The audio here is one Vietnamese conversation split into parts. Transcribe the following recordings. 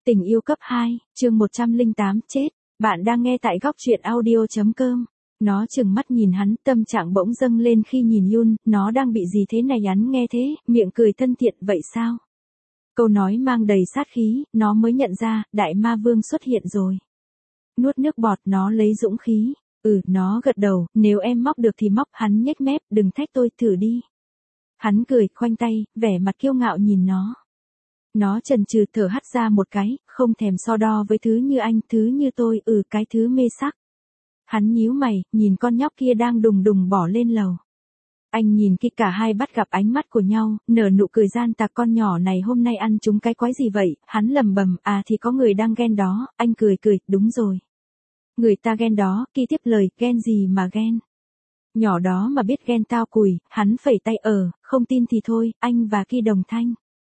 Tình yêu cấp 2, chương 108 chết. Bạn đang nghe tại góc truyện audio.com. Nó trừng mắt nhìn hắn, tâm trạng bỗng dâng lên khi nhìn Yun, nó đang bị gì thế này, hắn nghe thế, miệng cười thân thiện, vậy sao? Câu nói mang đầy sát khí, nó mới nhận ra, đại ma vương xuất hiện rồi. Nuốt nước bọt, nó lấy dũng khí. Nó gật đầu, nếu em móc được thì móc, hắn nhếch mép, đừng thách tôi, thử đi. Hắn cười, khoanh tay, vẻ mặt kiêu ngạo nhìn nó. Nó chần chừ thở hắt ra một cái, không thèm so đo với thứ như anh, thứ như tôi, cái thứ mê sắc. Hắn nhíu mày, nhìn con nhóc kia đang đùng đùng bỏ lên lầu. Anh nhìn khi cả hai bắt gặp ánh mắt của nhau, nở nụ cười gian tà, con nhỏ này hôm nay ăn trúng cái quái gì vậy, hắn lầm bầm, thì có người đang ghen đó, anh cười, đúng rồi. Người ta ghen đó, Ki tiếp lời, ghen gì mà ghen. Nhỏ đó mà biết ghen tao cùi, hắn phẩy tay, không tin thì thôi, anh và Ki đồng thanh.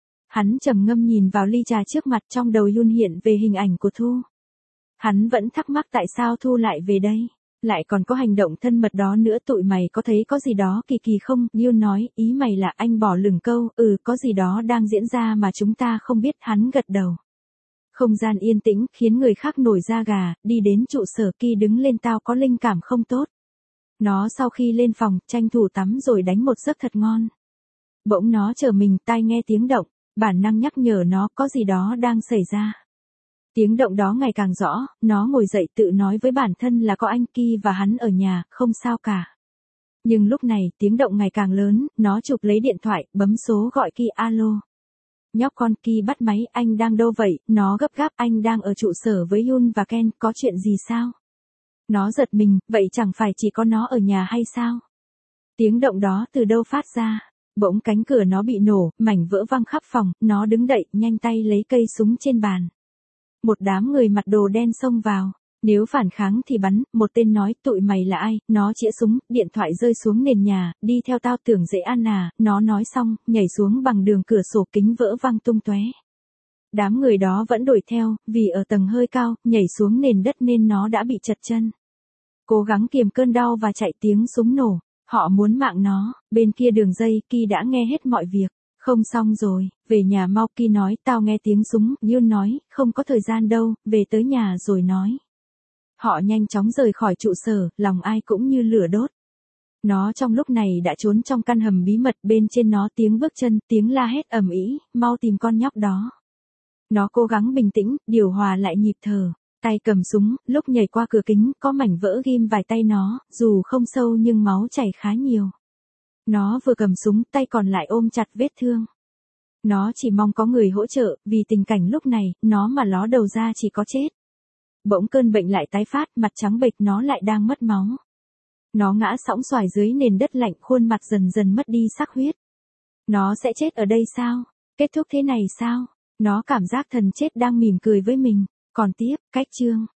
Hắn trầm ngâm nhìn vào ly trà trước mặt, trong đầu Yun hiện về hình ảnh của Thu. Hắn vẫn thắc mắc tại sao Thu lại về đây, lại còn có hành động thân mật đó nữa, tụi mày có thấy có gì đó kỳ kỳ không? Yun nói, ý mày là, anh bỏ lửng câu, có gì đó đang diễn ra mà chúng ta không biết, hắn gật đầu. Không gian yên tĩnh, khiến người khác nổi da gà, đi đến trụ sở Ki đứng lên, tao có linh cảm không tốt. Nó sau khi lên phòng, tranh thủ tắm rồi đánh một giấc thật ngon. Bỗng nó chờ mình, tai nghe tiếng động. Bản năng nhắc nhở nó có gì đó đang xảy ra. Tiếng động đó ngày càng rõ, nó ngồi dậy tự nói với bản thân là có anh Ki và hắn ở nhà, không sao cả. Nhưng lúc này, tiếng động ngày càng lớn, nó chụp lấy điện thoại, bấm số gọi Ki, alo. Nhóc con, Ki bắt máy, anh đang đâu vậy? Nó gấp gáp, anh đang ở trụ sở với Yun và Ken, có chuyện gì sao? Nó giật mình, vậy chẳng phải chỉ có nó ở nhà hay sao? Tiếng động đó từ đâu phát ra? Bỗng cánh cửa nó bị nổ, mảnh vỡ văng khắp phòng, nó đứng dậy, nhanh tay lấy cây súng trên bàn. Một đám người mặc đồ đen xông vào, nếu phản kháng thì bắn, một tên nói, tụi mày là ai? Nó chĩa súng, điện thoại rơi xuống nền nhà, đi theo tao tưởng dễ ăn à, nó nói xong, nhảy xuống bằng đường cửa sổ, kính vỡ văng tung tóe. Đám người đó vẫn đuổi theo, vì ở tầng hơi cao, nhảy xuống nền đất nên nó đã bị trật chân. Cố gắng kiềm cơn đau và chạy, tiếng súng nổ. Họ muốn mạng nó, bên kia đường dây, Ki đã nghe hết mọi việc. Không xong rồi, về nhà mau, Ki nói, tao nghe tiếng súng, Yun nói, không có thời gian đâu, về tới nhà rồi nói. Họ nhanh chóng rời khỏi trụ sở, lòng ai cũng như lửa đốt. Nó trong lúc này đã trốn trong căn hầm bí mật, bên trên nó tiếng bước chân, tiếng la hét ầm ĩ, mau tìm con nhóc đó. Nó cố gắng bình tĩnh, điều hòa lại nhịp thở. Tay cầm súng, lúc nhảy qua cửa kính, có mảnh vỡ ghim vài tay nó, dù không sâu nhưng máu chảy khá nhiều. Nó vừa cầm súng, tay còn lại ôm chặt vết thương. Nó chỉ mong có người hỗ trợ, vì tình cảnh lúc này, nó mà ló đầu ra chỉ có chết. Bỗng cơn bệnh lại tái phát, mặt trắng bệch, nó lại đang mất máu. Nó ngã sõng xoài dưới nền đất lạnh, khuôn mặt dần dần mất đi sắc huyết. Nó sẽ chết ở đây sao? Kết thúc thế này sao? Nó cảm giác thần chết đang mỉm cười với mình. Còn tiếp, cách chương.